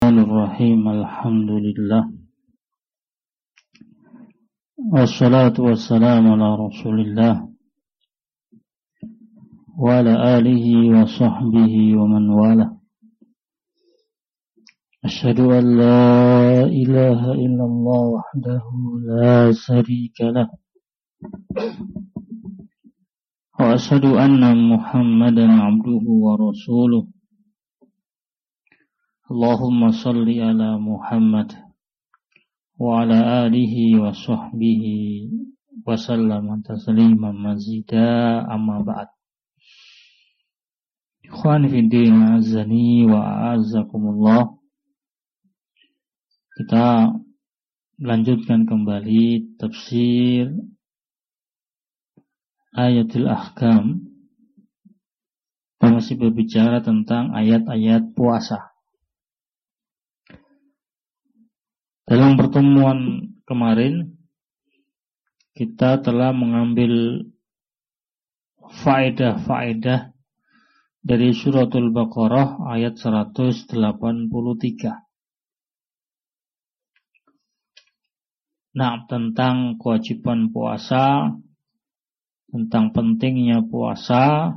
Bismillahirrahmanirrahim. Alhamdulillah. Wassalatu wassalamu ala Rasulillah wa ala alihi wa sahbihi wa man wala. Asyhadu an la ilaha illallah wahdahu la syarika lah. Wa asyhadu anna Muhammadan abduhu wa rasuluh. Allahumma salli ala Muhammad wa ala alihi wa sahbihi wa sallam tasliman mazida, amma ba'd. Ikhwani fiddin, azani wa a'azzakumullah. Kita lanjutkan kembali tafsir ayatul ahkam. Kita masih berbicara tentang ayat-ayat puasa. Dalam pertemuan kemarin kita telah mengambil faedah-faedah dari suratul Baqarah ayat 183. Nah, tentang kewajiban puasa, tentang pentingnya puasa,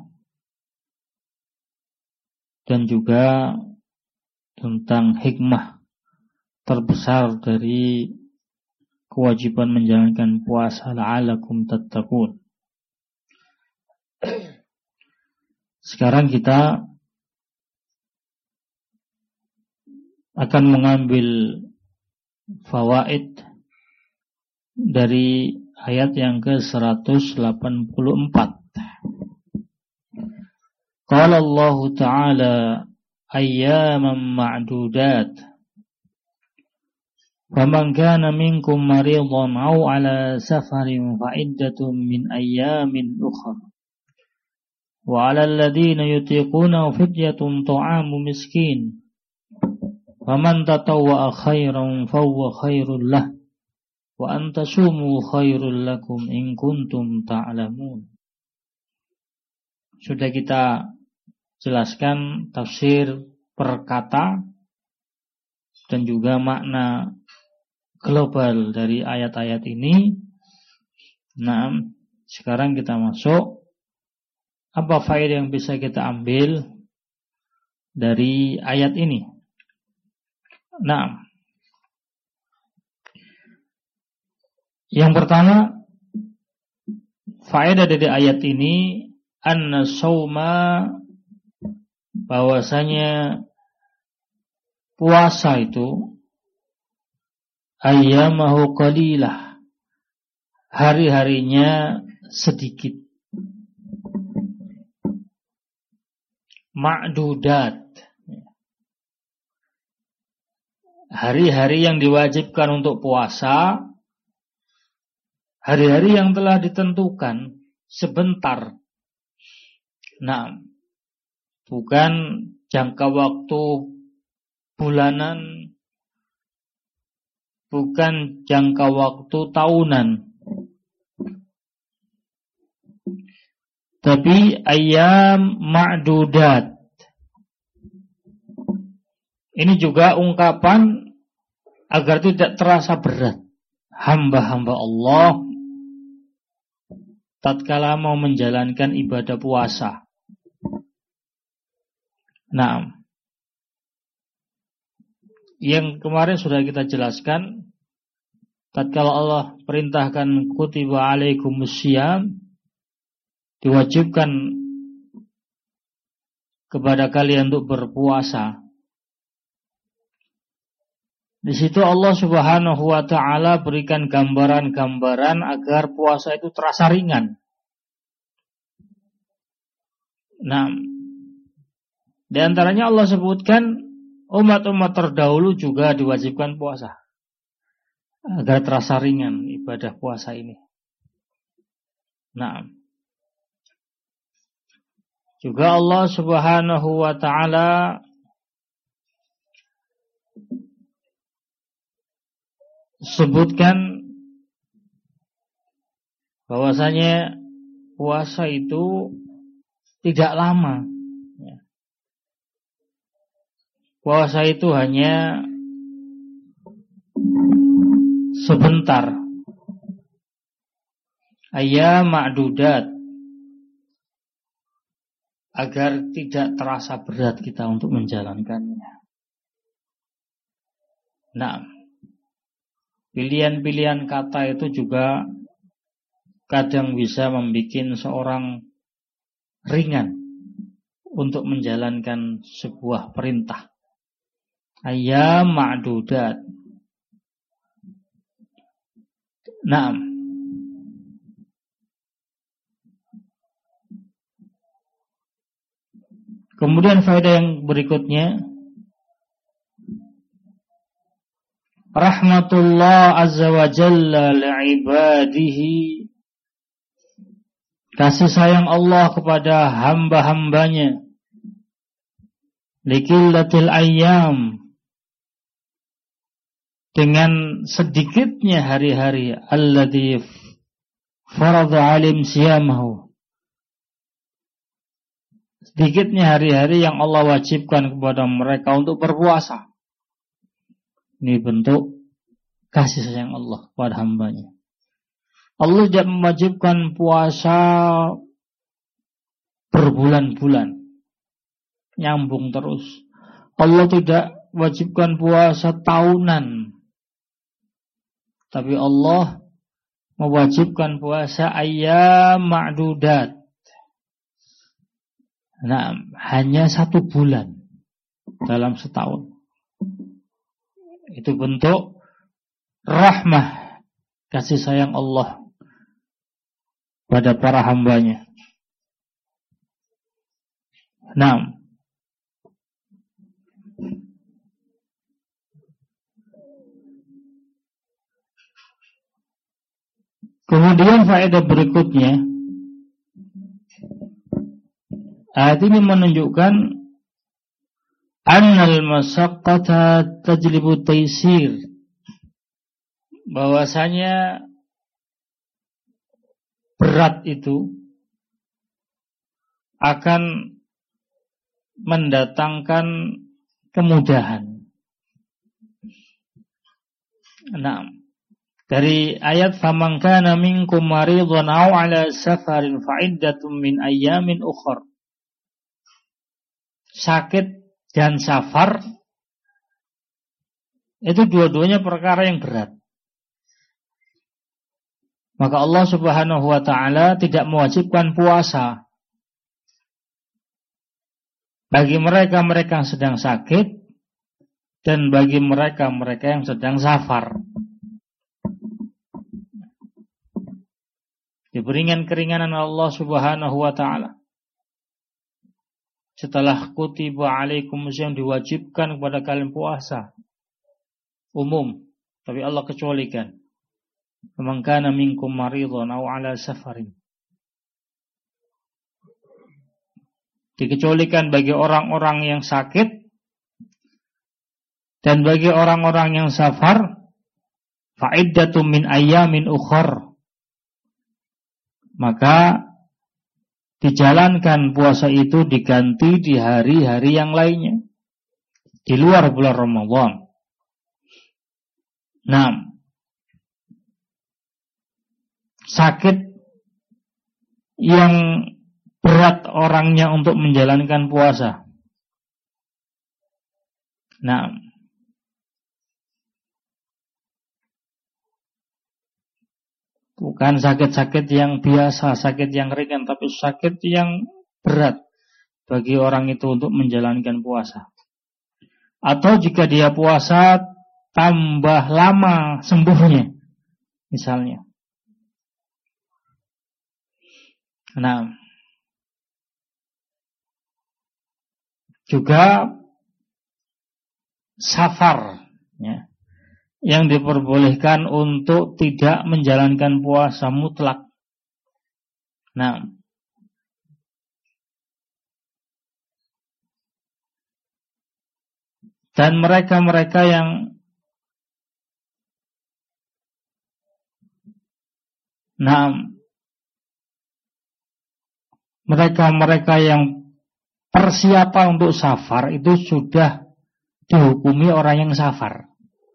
dan juga tentang hikmah terbesar dari kewajiban menjalankan puasa, la'alakum tattaqun. Sekarang kita akan mengambil fawaid dari ayat yang ke-184. Qala Allah Ta'ala ayyaman ma'dudat. فَمَنْ كَانَ مِنْكُمْ مَرِيضًا أَوْ عَلَى سَفَرٍ فَعِدَّةٌ مِنْ أَيَّامٍ أُخَرَ وَعَلَى الَّذِينَ يُطِيقُونَهُ فِدْيَةٌ طَعَامُ مِسْكِينٍ فَمَنْ تَطَوَّعَ خَيْرًا فَهُوَ خَيْرٌ لَهُ وَأَنْ تَصُومُوا خَيْرٌ لَكُمْ إِنْ كُنْتُمْ تَعْلَمُونَ. Sudah kita jelaskan tafsir per kata dan juga makna global dari ayat-ayat ini. Nah, sekarang kita masuk apa faedah yang bisa kita ambil dari ayat ini. Nah, yang pertama, faedah dari ayat ini anna shauma, bahwasanya puasa itu ayyamahu qalilah, hari-harinya sedikit, ma'dudat, hari-hari yang diwajibkan untuk puasa, hari-hari yang telah ditentukan sebentar. Nah, bukan jangka waktu bulanan, bukan jangka waktu tahunan, tapi ayyam ma'dudat. Ini juga ungkapan agar tidak terasa berat hamba-hamba Allah tatkala mau menjalankan ibadah puasa. Nah, yang kemarin sudah kita jelaskan, tatkala Allah perintahkan kutiba alaikumussyam, diwajibkan kepada kalian untuk berpuasa. Di situ Allah Subhanahu wa taala berikan gambaran-gambaran agar puasa itu terasa ringan. Nah, di antaranya Allah sebutkan umat-umat terdahulu juga diwajibkan puasa agar terasa ringan ibadah puasa ini. Nah, juga Allah Subhanahu wa taala sebutkan bahwasanya puasa itu tidak lama. puasa itu hanya sebentar, ayyam ma'dudat, agar tidak terasa berat kita untuk menjalankannya. Nah, pilihan-pilihan kata itu juga kadang bisa membuat seorang ringan untuk menjalankan sebuah perintah. Ayyam ma'dudat. Nah, kemudian faedah yang berikutnya, rahmatullah azza wa jalla li'ibadihi, kasih sayang Allah kepada hamba-hambanya, liqillatil ayyam, dengan sedikitnya hari-hari, alladzi faradha alim siyamahu, sedikitnya hari-hari yang Allah wajibkan kepada mereka untuk berpuasa. Ini bentuk kasih sayang Allah kepada hambanya. Allah tidak mewajibkan puasa berbulan-bulan, nyambung terus. Allah tidak wajibkan puasa tahunan, tapi Allah mewajibkan puasa ayyam ma'dudat. Nah, hanya 1 bulan dalam setahun. Itu bentuk rahmah, kasih sayang Allah pada para hambanya. Nah, kemudian faedah berikutnya, ayat ini menunjukkan annal masyaqqata tajlibu taysir, bahwasanya berat itu akan mendatangkan kemudahan. Nah, dari ayat faman kana minkum maridun aw ala safarin fa iddatun min ayyamin ukhra, sakit dan safar itu dua-duanya perkara yang berat. Maka Allah Subhanahu wa ta'ala tidak mewajibkan puasa bagi mereka-mereka yang sedang sakit dan bagi mereka-mereka yang sedang safar. Diberikan keringanan Allah Subhanahu wa ta'ala. Setelah kutiba alaikum, yang diwajibkan kepada kalian puasa umum, tapi Allah kecualikan. Man kana minkum maridun aw ala safarin, dikecualikan bagi orang-orang yang sakit dan bagi orang-orang yang safar, fa iddatum min ayyamin ukhra, maka dijalankan puasa itu diganti di hari-hari yang lainnya di luar bulan Ramadan. Nah, sakit yang berat orangnya untuk menjalankan puasa. Nah, bukan sakit-sakit yang biasa, sakit yang ringan, tapi sakit yang berat bagi orang itu untuk menjalankan puasa. Atau jika dia puasa tambah lama sembuhnya, misalnya. Nah, juga safar, ya, yang diperbolehkan untuk tidak menjalankan puasa mutlak. Nah, dan mereka-mereka yang mereka-mereka yang persiapan untuk safar itu sudah dihukumi orang yang safar.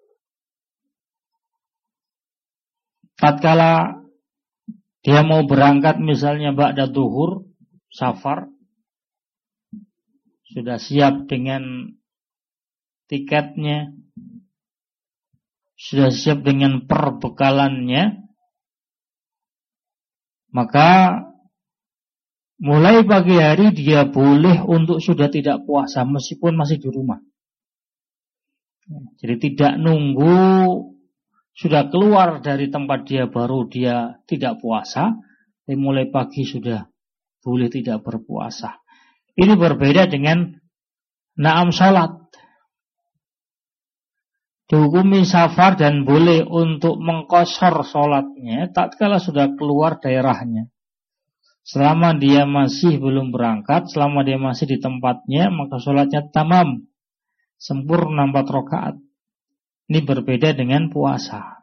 Tatkala dia mau berangkat misalnya ba'da zuhur, safar, sudah siap dengan tiketnya, sudah siap dengan perbekalannya, maka mulai pagi hari dia boleh untuk sudah tidak puasa meskipun masih di rumah. Jadi tidak nunggu sudah keluar dari tempat dia baru dia tidak puasa, tapi mulai pagi sudah boleh tidak berpuasa. Ini berbeda dengan na'am salat. Dihukumi safar dan boleh untuk mengqashar salatnya tatkala sudah keluar daerahnya. Selama dia masih belum berangkat, selama dia masih di tempatnya, maka salatnya tamam, sempurna 4 rakaat. Ini berbeda dengan puasa.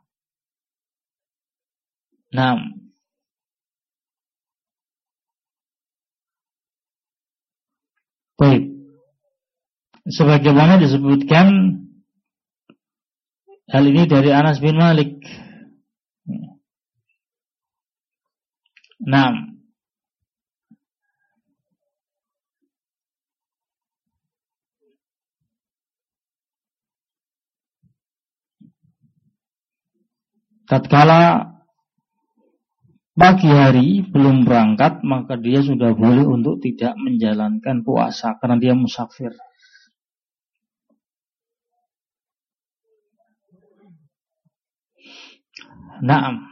Nah, baik. Sebagaimana disebutkan hal ini dari Anas bin Malik. Nah, tatkala pagi hari belum berangkat, maka dia sudah boleh untuk tidak menjalankan puasa karena dia musafir. Naam.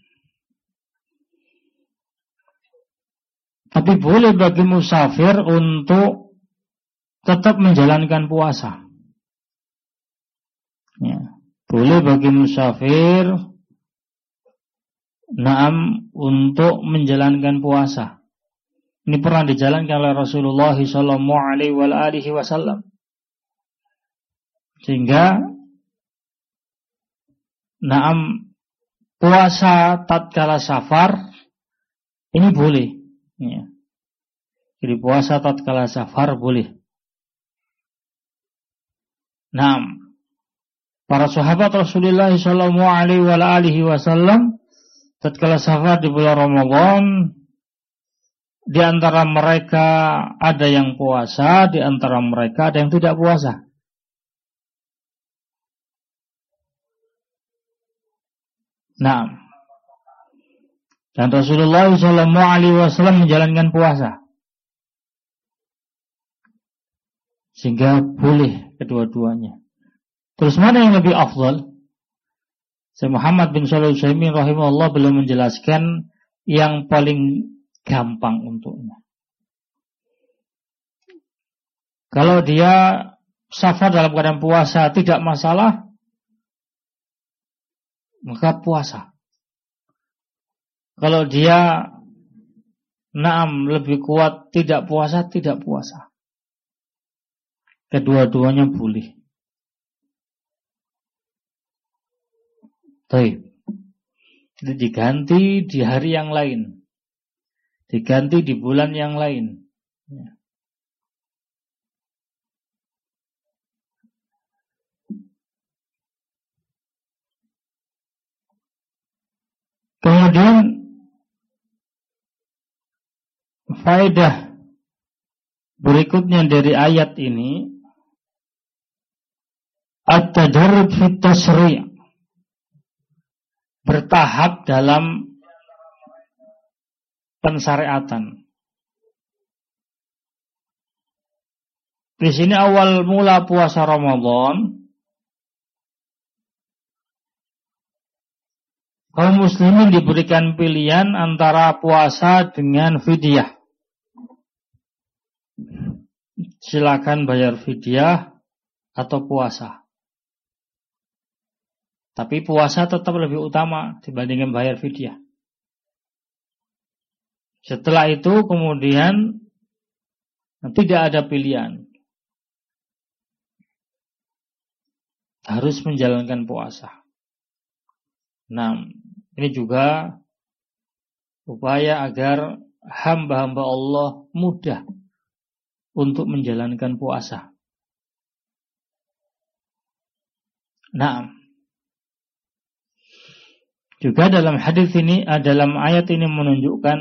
Tapi boleh bagi musafir untuk tetap menjalankan puasa. Ya, boleh bagi musafir naam untuk menjalankan puasa. Ini pernah dijalankan oleh Rasulullah SAW. Sehingga naam puasa tatkala safar ini boleh. Ya. Jadi puasa tatkala safar boleh. Naam. Para sahabat Rasulullah SAW tatkala safar di bulan Ramadan, di antara mereka ada yang puasa, di antara mereka ada yang tidak puasa. Nah, dan Rasulullah SAW menjalankan puasa, sehingga boleh kedua-duanya. Terus mana yang lebih afdal? Syekh Muhammad bin Shalih Al-Utsaimin rahimahullah belum menjelaskan yang paling gampang untuknya. Kalau dia safar dalam keadaan puasa tidak masalah, maka puasa. Kalau dia naam lebih kuat tidak puasa, tidak puasa. Kedua-duanya boleh. Baik. Itu diganti di hari yang lain, diganti di bulan yang lain. Ya. Kemudian faedah berikutnya dari ayat ini, at-tadarrub fit tasyri', bertahap dalam pensyariatan. Di sini awal mula puasa Ramadan, kaum muslimin diberikan pilihan antara puasa dengan fidyah. Silakan bayar fidyah atau puasa. Tapi puasa tetap lebih utama dibandingkan bayar fidyah. Setelah itu kemudian tidak ada pilihan. Harus menjalankan puasa. Nah, ini juga upaya agar hamba-hamba Allah mudah untuk menjalankan puasa. Nah, juga dalam hadis ini, dalam ayat ini menunjukkan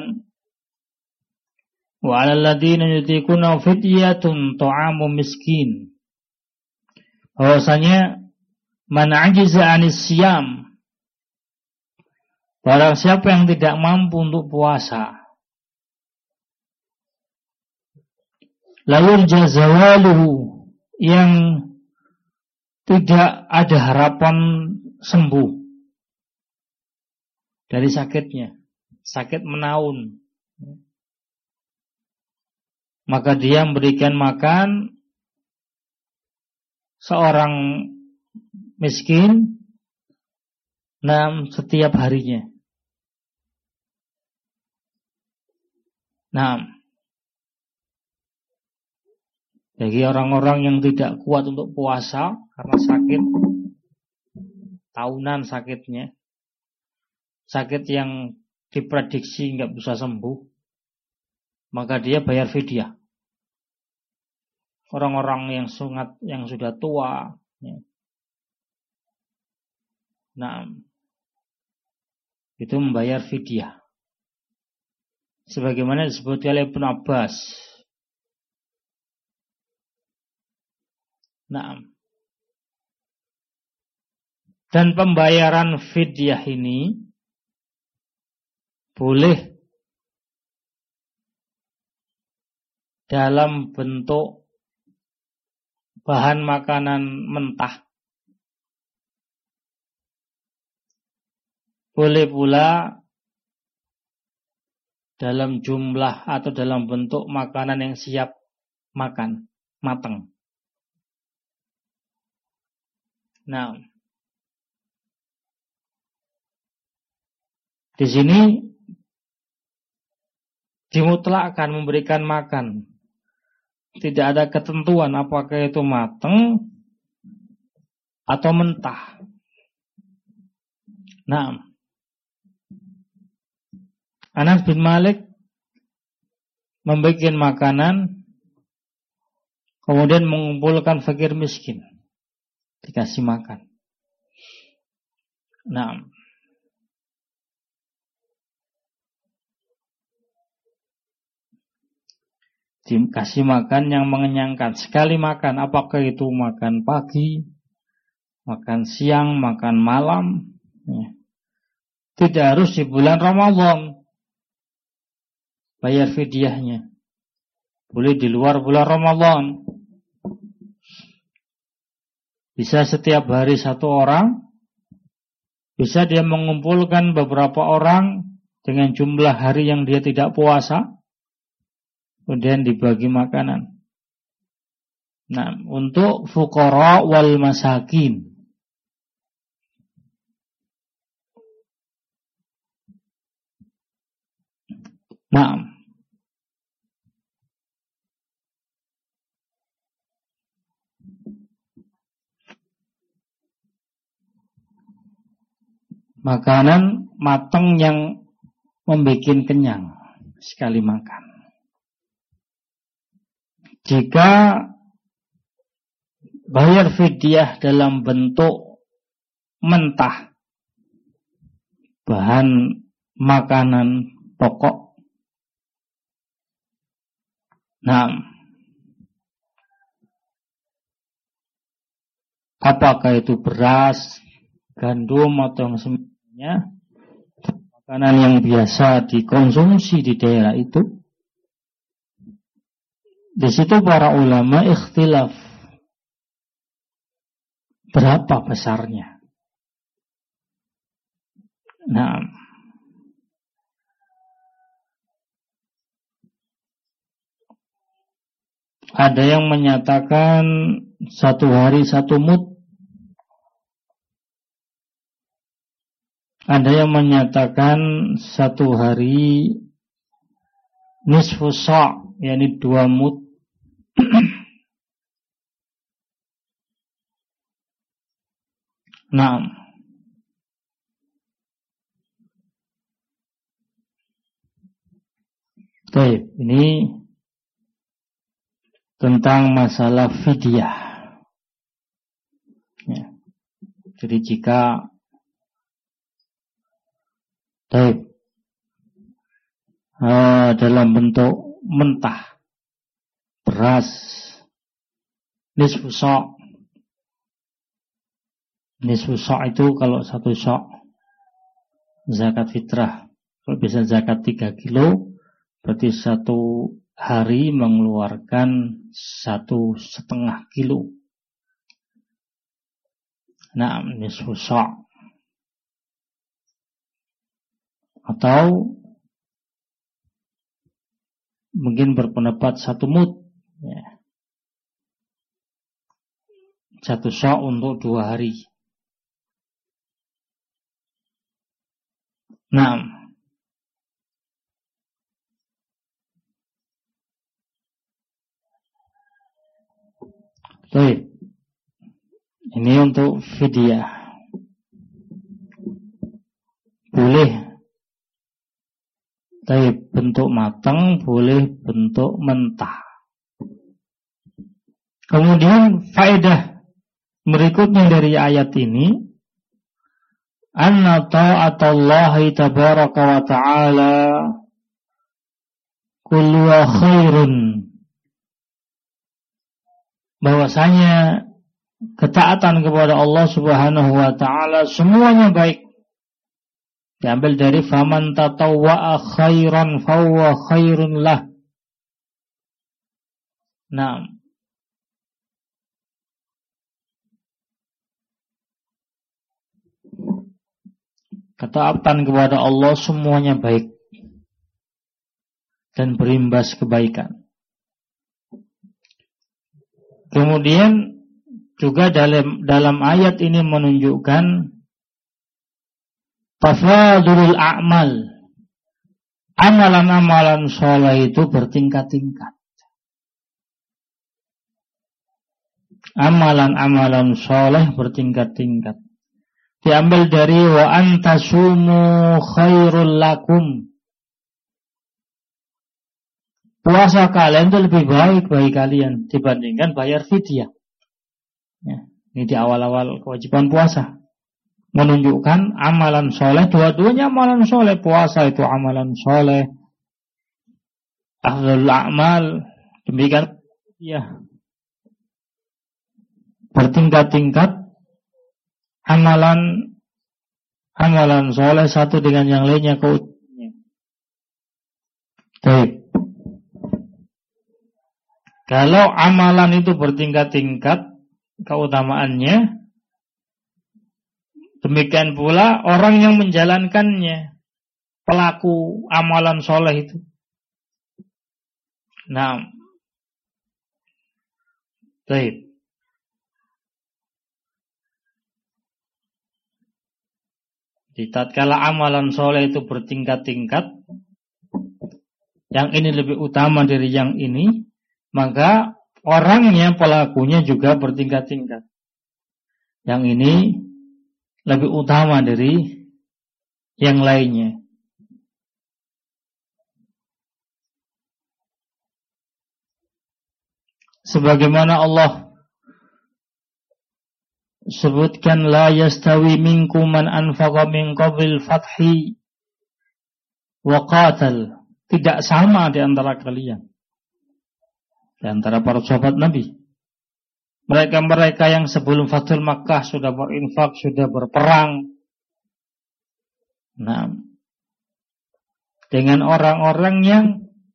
wa 'alal ladzina yutiquna fidyatun ta'amu miskin. Bahwasanya man 'ajiza 'anis siyam, barang siapa yang tidak mampu untuk puasa, la yurja zawaluhu, yang tidak ada harapan sembuh dari sakitnya, sakit menaun, maka dia memberikan makan seorang miskin setiap harinya. Bagi orang-orang yang tidak kuat untuk puasa karena sakit tahunan, sakitnya sakit yang diprediksi nggak bisa sembuh, maka dia bayar fidyah. Orang-orang yang sudah tua, ya. Itu membayar fidyah. Sebagaimana disebut oleh Ibnu Abbas. Dan pembayaran fidyah ini boleh dalam bentuk bahan makanan mentah, boleh pula dalam jumlah atau dalam bentuk makanan yang siap makan, matang. Di sini dimutlakkan memberikan makan. Tidak ada ketentuan apakah itu matang atau mentah. Anas bin Malik membuat makanan, kemudian mengumpulkan fakir miskin, dikasih makan. Dikasih makan yang mengenyangkan. Sekali makan, apakah itu makan pagi, makan siang, makan malam, ya. Tidak harus di bulan Ramadan bayar fidyahnya, boleh di luar bulan Ramadan. Bisa setiap hari satu orang, bisa dia mengumpulkan beberapa orang dengan jumlah hari yang dia tidak puasa, kemudian dibagi makanan. Untuk fuqara wal masakin. Makanan matang yang membuat kenyang sekali makan. Jika bayar fidyah dalam bentuk mentah, bahan makanan pokok, apakah itu beras, gandum atau yang semisalnya, makanan yang biasa dikonsumsi di daerah itu, di situ para ulama ikhtilaf berapa besarnya. Ada yang menyatakan 1 hari 1 mud. Ada yang menyatakan 1 hari nisfu sa', yakni 2 mud. Baik, ini tentang masalah fidyah. Ya. Jadi jika dalam bentuk mentah beras nisfu sa'. Nisfu sa' itu kalau 1 sa' zakat fitrah. Kalau bisa zakat 3 kilo, berarti 1 hari mengeluarkan 1,5 kilo. Nah, nisfu sa'. Atau mungkin berpendapat 1 mud. Ya. 1 sa' untuk 2 hari. Nah, baik. Ini untuk fidyah. Boleh baik bentuk matang, boleh bentuk mentah. Kemudian faedah berikutnya dari ayat ini, anna ta'atallahi tabaraka wa ta'ala kullu khairun. Bahwasanya ketaatan kepada Allah Subhanahu wa ta'ala semuanya baik. Diambil dari faman tatawwa'a khairan fahuwa khairun lah. Nah, ketaatan kepada Allah semuanya baik dan berimbas kebaikan. Kemudian juga dalam ayat ini menunjukkan tafadulul a'mal. Amalan-amalan soleh itu bertingkat-tingkat. Amalan-amalan soleh bertingkat-tingkat. Diambil dari wa antasumu khairul lakum. Puasa kalian itu lebih baik bagi kalian dibandingkan bayar fidyah. Ya, ini di awal-awal kewajiban puasa. Menunjukkan amalan soleh, dua-duanya amalan soleh. Puasa itu amalan soleh, afdhalul a'mal. Demikian ya, bertingkat-tingkat amalan soleh satu dengan yang lainnya keutamaannya. Baik. Kalau amalan itu bertingkat-tingkat keutamaannya, demikian pula orang yang menjalankannya, pelaku amalan soleh itu. Nah, baik. Di tatkala amalan soleh itu bertingkat-tingkat, yang ini lebih utama dari yang ini, maka orangnya, pelakunya juga bertingkat-tingkat. Yang ini lebih utama dari yang lainnya. Sebagaimana Allah sebutkan, la yastawi minkum man anfaqa min qablil fathi wa qatal. Tidak sama di antara kalian, di antara para sahabat Nabi. Mereka-mereka yang sebelum Fathul Makkah sudah berinfak, sudah berperang. Nah, dengan orang-orang yang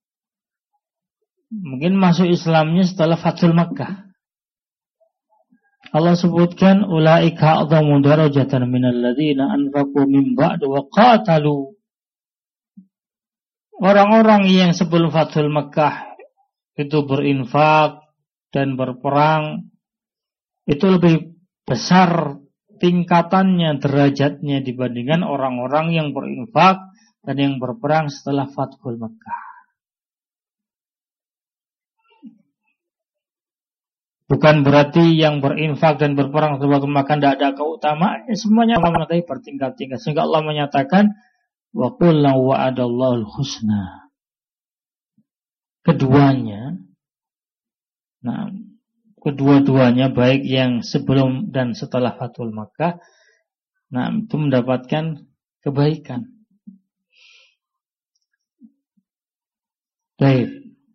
mungkin masuk Islamnya setelah Fathul Makkah. Allah sebutkan ulaika a'dhamu darajatan minal ladzina anfaqu min ba'du wa qatalu. Orang-orang yang sebelum Fathul Makkah itu berinfak dan berperang, itu lebih besar tingkatannya, derajatnya dibandingkan orang-orang yang berinfak dan yang berperang setelah Fathul Makkah. Bukan berarti yang berinfak dan berperang setelah Fathul Makkah tidak ada keutamaannya, semuanya Allah menyatakan bertingkat-tingkat. Sehingga Allah menyatakan wa qul wa'adallahu al-husna. Keduanya, nah, kedua-duanya, baik yang sebelum dan setelah Fathul Makkah, nah itu mendapatkan kebaikan. Baik.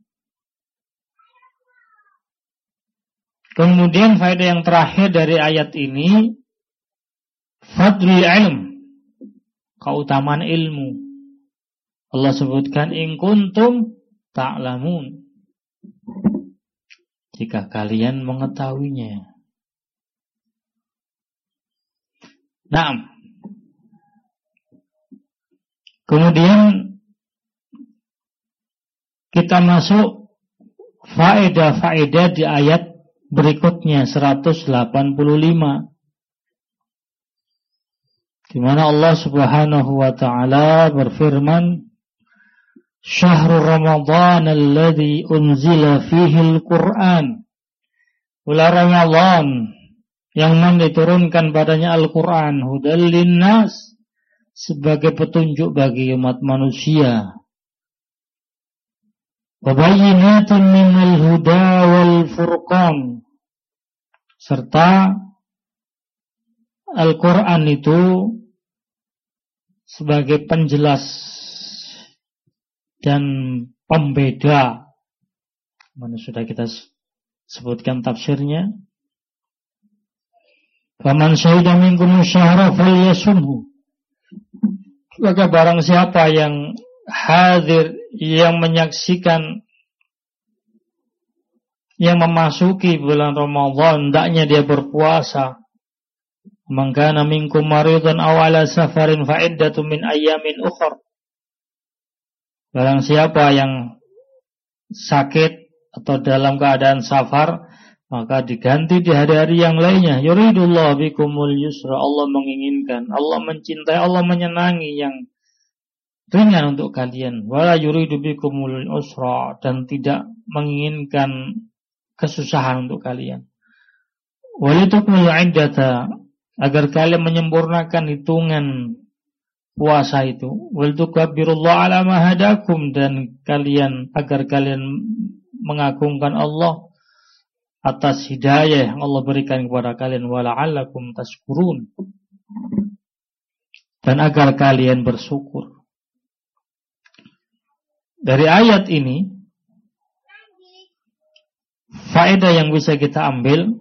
Kemudian faedah yang terakhir dari ayat ini, fadlul ilm, keutamaan ilmu. Allah sebutkan in kuntum ta'lamun, jika kalian mengetahuinya. Naam. Kemudian kita masuk faedah-faedah di ayat berikutnya 185, di mana Allah Subhanahu wa taala berfirman, Syahrul Ramadan alladzi unzila fihi al-Qur'an. Bulan Ramadan yang mana diturunkan padanya Al-Qur'an, hudal linnas, sebagai petunjuk bagi umat manusia. Wa bayyinatun minal huda wal furqan. Serta Al-Qur'an itu sebagai penjelas dan pembeda. Mana sudah kita sebutkan tafsirnya. Faman syahida minkum syahra falyasumhu. Maka barang siapa yang hadir, yang menyaksikan, yang memasuki bulan Ramadan, hendaknya dia berpuasa. Man kana minkum maridan aw ala safarin fa iddatun min ayyamin ukhra. Barang siapa yang sakit atau dalam keadaan safar, maka diganti di hari-hari yang lainnya. Yuridullahu bikumul yusra. Allah menginginkan, Allah mencintai, Allah menyenangi yang ringan untuk kalian. Wala yuridu bikumul usra, dan tidak menginginkan kesusahan untuk kalian. Walitukmul iddata, agar kalian menyempurnakan hitungan puasa itu. Waltukabbirullaha ala ma hadakum, dan kalian agar kalian mengagungkan Allah atas hidayah yang Allah berikan kepada kalian, wala'allakum tashkurun, dan agar kalian bersyukur. Dari ayat ini faedah yang bisa kita ambil,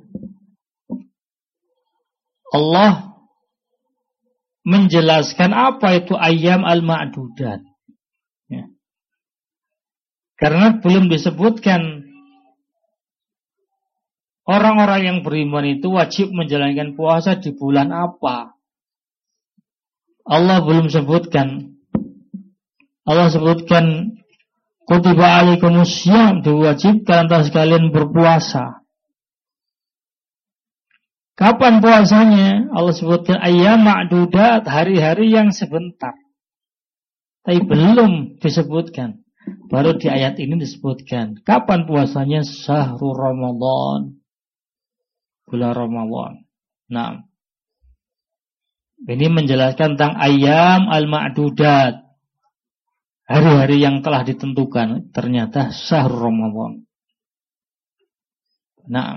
Allah menjelaskan apa itu ayyam al-ma'dudat, ya. Karena belum disebutkan orang-orang yang beriman itu wajib menjalankan puasa di bulan apa. Allah belum sebutkan. Allah sebutkan kutiba alaikumussyam, diwajibkan atas kalian berpuasa. Kapan puasanya? Allah sebutkan ayyam ma'dudat, hari-hari yang sebentar. Tapi belum disebutkan. Baru di ayat ini disebutkan. Kapan puasanya? Syahrul Ramadan, bulan Ramadan. Nah, ini menjelaskan tentang ayyam al-ma'dudat, hari-hari yang telah ditentukan. Ternyata syahrul Ramadan. Nah,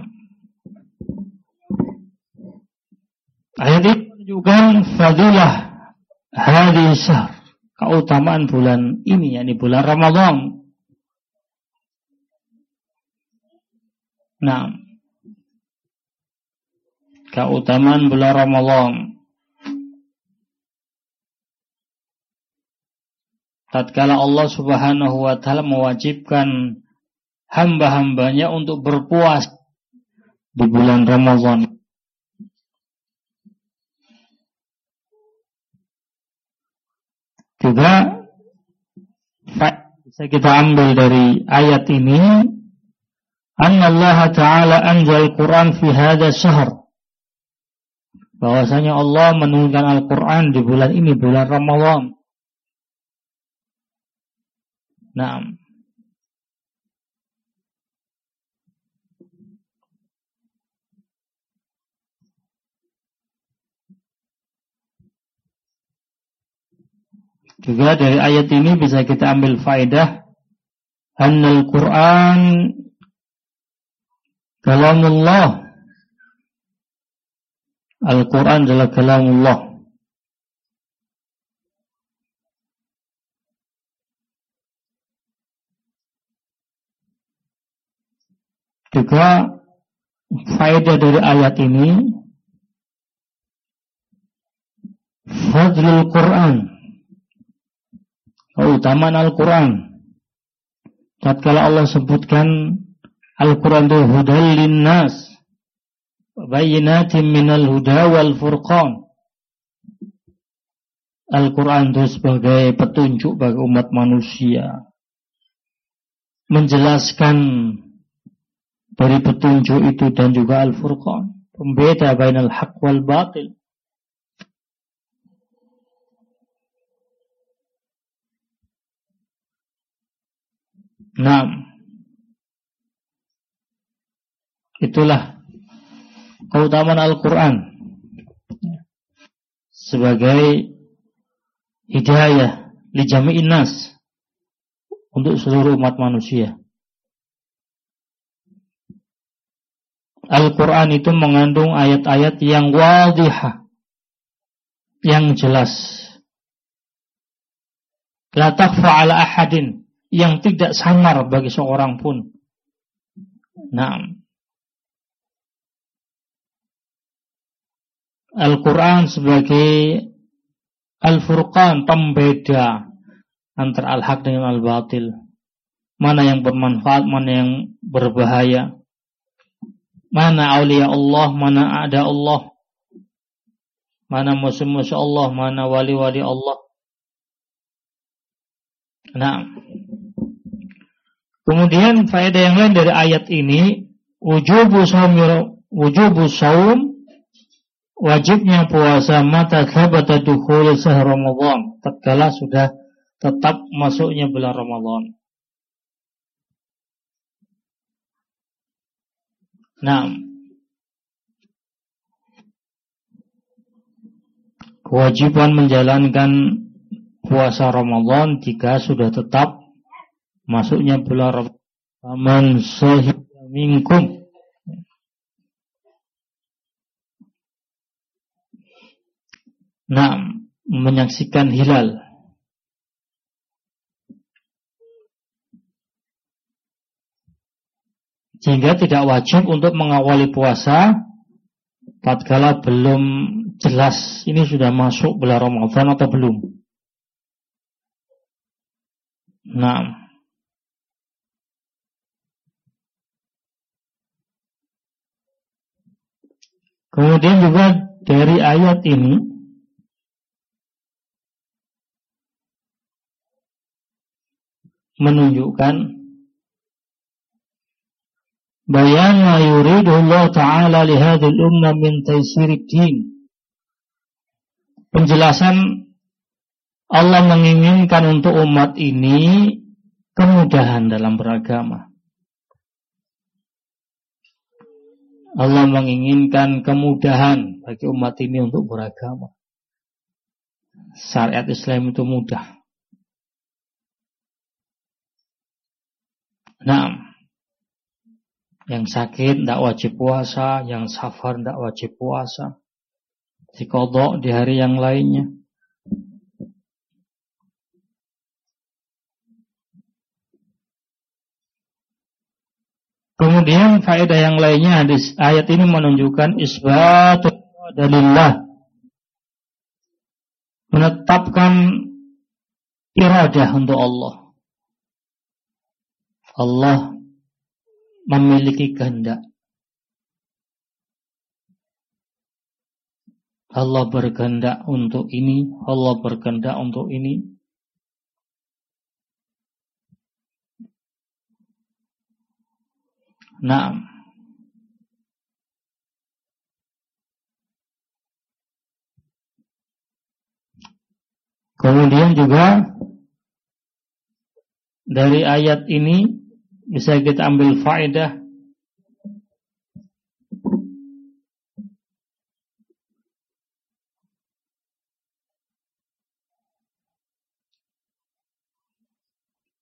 ayat ini menunjukkan fadilah hadis syahr, keutamaan bulan ini, yakni bulan Ramadan. Nah, keutamaan bulan Ramadan. Tatkala Allah Subhanahu wa taala mewajibkan hamba-hambanya untuk berpuasa di bulan Ramadan. Juga bisa kita ambil dari ayat ini, annallaha ta'ala anzal Qur'an fi hadha syahr, bahwasanya Allah menurunkan Al-Qur'an di bulan ini, bulan Ramadan. Nah, juga dari ayat ini bisa kita ambil faedah annal Qur'an Kalamullah. Al-Quran adalah kalamullah. Juga faedah dari ayat ini, fadlul Quran, keutamaan Al-Quran. Tatkala Allah sebutkan Al-Quran itu hudal linnas, bayyinatin minal huda wal furqan. Al-Quran itu sebagai petunjuk bagi umat manusia, menjelaskan dari petunjuk itu dan juga Al-Furqan, pembeda bainal haq wal batil. Nah, itulah keutamaan Al-Quran sebagai hidayah li jami'in nas, untuk seluruh umat manusia. Al-Quran itu mengandung ayat-ayat yang wadihah, yang jelas. La takhfa ala ahadin, yang tidak samar bagi seorang pun. Nah, Al-Quran sebagai Al-Furqan, pembeda antara al-haq dengan al-batil. Mana yang bermanfaat, mana yang berbahaya. Mana aulia Allah, mana ada Allah, mana musuh-musuh Allah, mana wali-wali Allah. Nah, kemudian faedah yang lain dari ayat ini, wujubu saum, wajibnya puasa mata thabata dukhul syahr Ramadan, tatkala sudah tetap masuknya bulan Ramadan. Nah, kewajiban menjalankan puasa Ramadan jika sudah tetap masuknya bulan Ramadan. Man syahida minkum. Nah, menyaksikan hilal. Sehingga tidak wajib untuk mengawali puasa tatkala belum jelas ini sudah masuk bulan Ramadan atau belum. Nah, kemudian juga dari ayat ini menunjukkan bayan ma yuridu Allah Ta'ala lihadil ummah min taisirid din. Penjelasan Allah menginginkan untuk umat ini kemudahan dalam beragama. Allah menginginkan kemudahan bagi umat ini untuk beragama. Syariat Islam itu mudah. Nah, yang sakit tidak wajib puasa, yang safar tidak wajib puasa, diqadha di hari yang lainnya. Kemudian faedah yang lainnya, ayat ini menunjukkan isbatul dalillah, menetapkan iradah untuk Allah. Allah memiliki kehendak. Allah berkehendak untuk ini, Allah berkehendak untuk ini. Nah, kemudian juga dari ayat ini bisa kita ambil faedah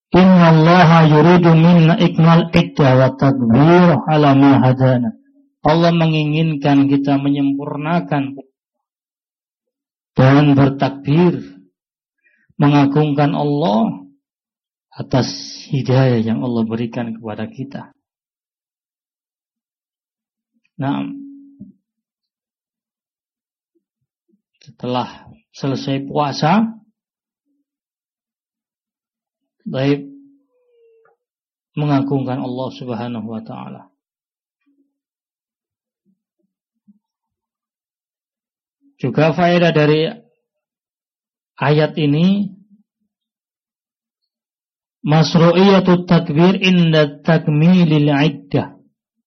Inna Allah yuridu minna ikmal iddah wa tadbir ala ma hadana. Allah menginginkan kita menyempurnakan dan bertakbir, mengagungkan Allah atas hidayah yang Allah berikan kepada kita. Nah, setelah selesai puasa, baik mengagungkan Allah Subhanahu wa taala. Juga faedah dari ayat ini, masru'iyatut takbir inda takmilil iddah.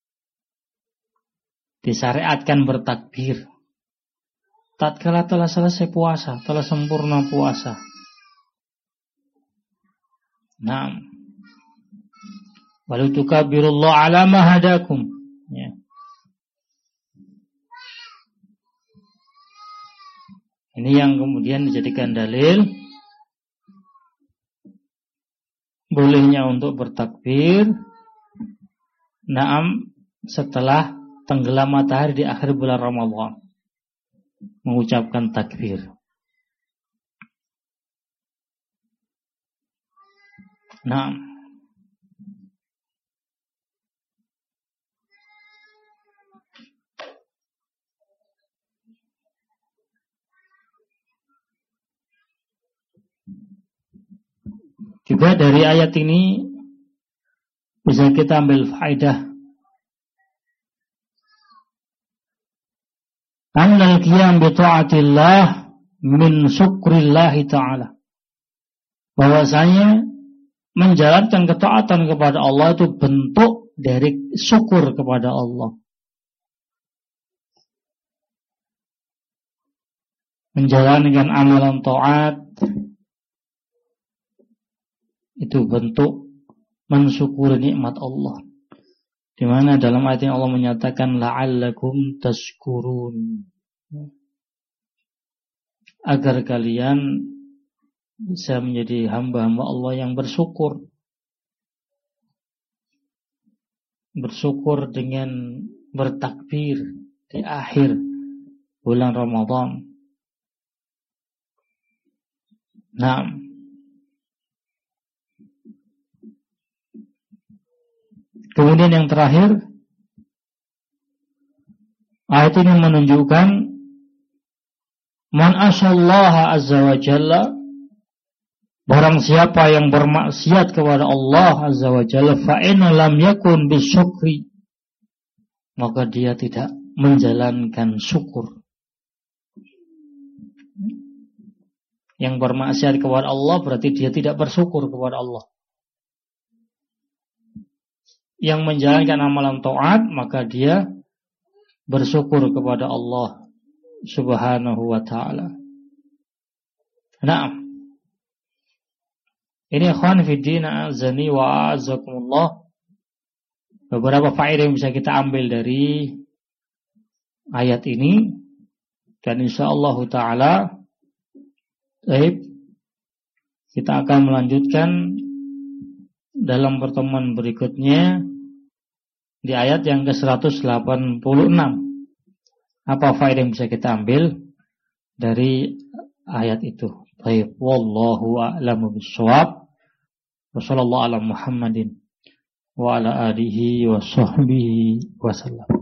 Disyariatkan bertakbir tatkala telah selesai puasa, telah sempurna puasa. Nah, walau tukabirullah ala ma hadakum, ya. Ini yang kemudian dijadikan dalil bolehnya untuk bertakbir, naam, setelah tenggelam matahari di akhir bulan Ramadan, mengucapkan takbir. Nah, juga dari ayat ini bisa kita ambil faedah annal qiyam bi ta'atillah min syukrillah ta'ala, bahwasanya menjalankan ketaatan kepada Allah itu bentuk dari syukur kepada Allah. Menjalankan amalan taat itu bentuk mensyukuri nikmat Allah. Di mana dalam ayat ini Allah menyatakan la'allakum tashkurun, agar kalian bisa menjadi hamba-hamba Allah yang bersyukur. Bersyukur dengan bertakbir di akhir bulan Ramadan. Nah, kemudian yang terakhir, ayat ini menunjukkan man asyallaha azza wa jalla, barang siapa yang bermaksiat kepada Allah azza wa jalla, fa inna lam yakun bisyukri, maka dia tidak menjalankan syukur. Yang bermaksiat kepada Allah berarti dia tidak bersyukur kepada Allah. Yang menjalankan amalan taat, maka dia bersyukur kepada Allah Subhanahu wa ta'ala. Nah, ini ikhwan fiddin azani wa azakumullah, beberapa faedah yang bisa kita ambil dari ayat ini, dan insyaallah ta'ala kita akan melanjutkan dalam pertemuan berikutnya di ayat yang ke-186. Apa faedah yang bisa kita ambil dari ayat itu? Baik, wallahu a'lamu bissawab. Wa sallallahu ala Muhammadin wa ala alihi wa sahbihi wa sallam.